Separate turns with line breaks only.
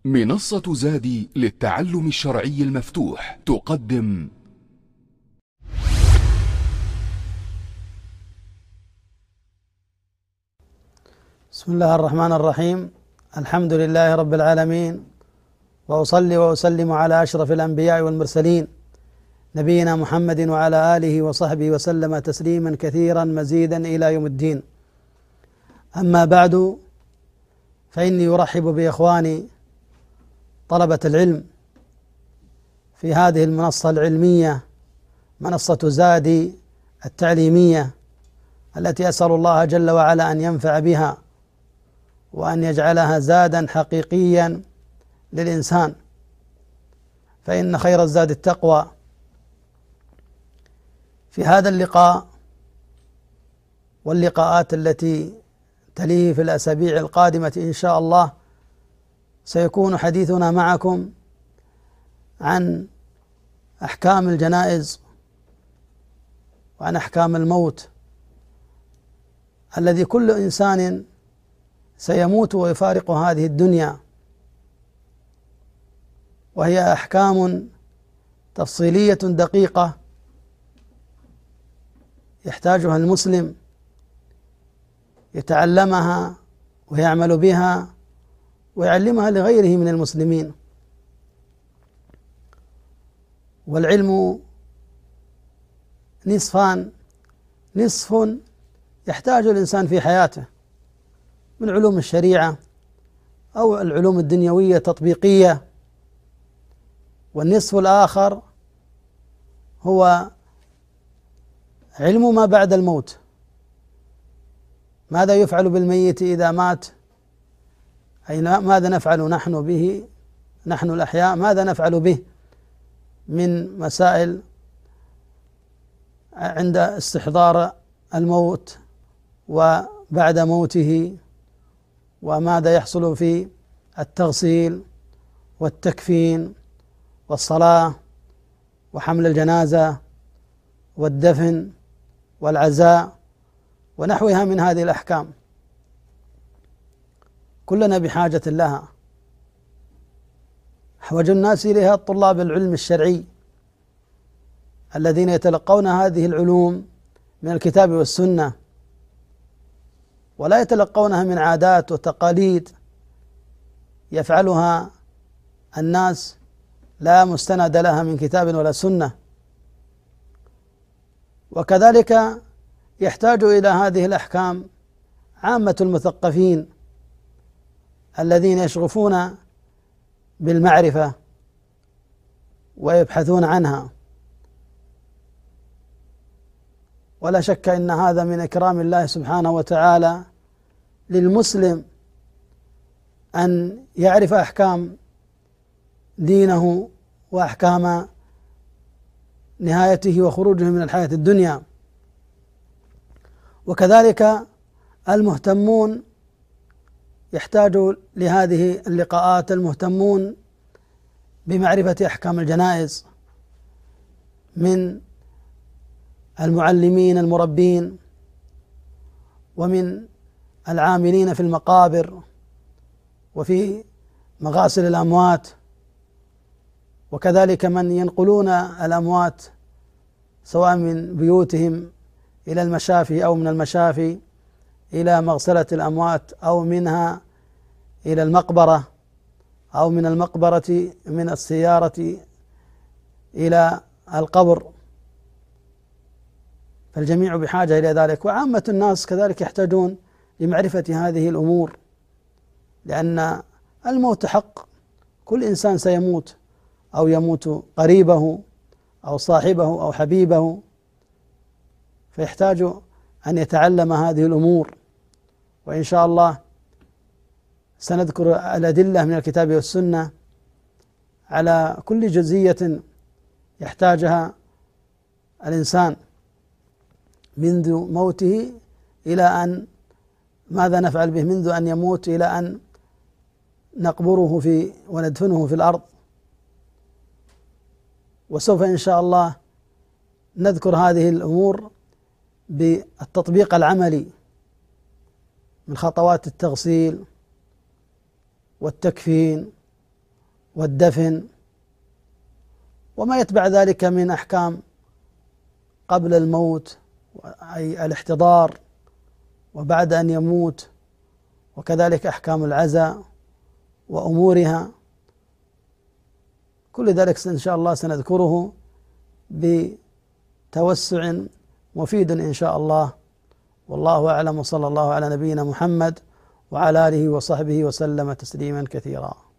منصة زادي للتعلم الشرعي المفتوح تقدم
بسم الله الرحمن الرحيم. الحمد لله رب العالمين، وأصلي وأسلم على أشرف الأنبياء والمرسلين نبينا محمد وعلى آله وصحبه وسلم تسليما كثيرا مزيدا إلى يوم الدين. أما بعد، فإني أرحب بإخواني طلبة العلم في هذه المنصة العلمية، منصة زادي التعليمية، التي أسأل الله جل وعلا أن ينفع بها وأن يجعلها زادا حقيقيا للإنسان، فإن خير الزاد التقوى. في هذا اللقاء واللقاءات التي تليه في الأسابيع القادمة إن شاء الله سيكون حديثنا معكم عن أحكام الجنائز وعن أحكام الموت الذي كل إنسان سيموت ويفارق هذه الدنيا، وهي أحكام تفصيلية دقيقة يحتاجها المسلم يتعلمها ويعمل بها ويعلمها لغيره من المسلمين. والعلم نصفان: نصف يحتاج الإنسان في حياته من علوم الشريعة أو العلوم الدنيوية التطبيقية، والنصف الآخر هو علم ما بعد الموت. ماذا يفعل بالميت إذا مات؟ أي ماذا نفعل نحن به، نحن الأحياء، ماذا نفعل به من مسائل عند استحضار الموت وبعد موته، وماذا يحصل في التغسيل والتكفين والصلاة وحمل الجنازة والدفن والعزاء ونحوها من هذه الأحكام. كلنا بحاجة لها، أحوج الناس إليها طلاب العلم الشرعي الذين يتلقون هذه العلوم من الكتاب والسنة، ولا يتلقونها من عادات وتقاليد يفعلها الناس لا مستند لها من كتاب ولا سنة. وكذلك يحتاج إلى هذه الأحكام عامة المثقفين الذين يشغفون بالمعرفة ويبحثون عنها. ولا شك أن هذا من إكرام الله سبحانه وتعالى للمسلم أن يعرف أحكام دينه وأحكام نهايته وخروجه من الحياة الدنيا. وكذلك المهتمون يحتاجوا لهذه اللقاءات، المهتمون بمعرفة أحكام الجنائز من المعلمين المربين ومن العاملين في المقابر وفي مغاسل الأموات، وكذلك من ينقلون الأموات سواء من بيوتهم إلى المشافي أو من المشافي إلى مغسلة الأموات أو منها إلى المقبرة أو من المقبرة من السيارة إلى القبر، فالجميع بحاجة إلى ذلك. وعامة الناس كذلك يحتاجون لمعرفة هذه الأمور، لأن الموت حق، كل إنسان سيموت أو يموت قريبه أو صاحبه أو حبيبه، فيحتاج أن يتعلم هذه الأمور. وإن شاء الله سنذكر الأدلة من الكتاب والسنة على كل جزئية يحتاجها الإنسان منذ موته إلى أن ماذا نفعل به، منذ أن يموت إلى أن نقبره وندفنه في الأرض. وسوف إن شاء الله نذكر هذه الأمور بالتطبيق العملي من خطوات التغسيل والتكفين والدفن وما يتبع ذلك من أحكام قبل الموت، أي الاحتضار وبعد أن يموت، وكذلك أحكام العزاء وأمورها. كل ذلك إن شاء الله سنذكره بتوسع مفيد إن شاء الله. والله أعلم، وصلى الله على نبينا محمد وعلى آله وصحبه وسلم تسليما كثيرا.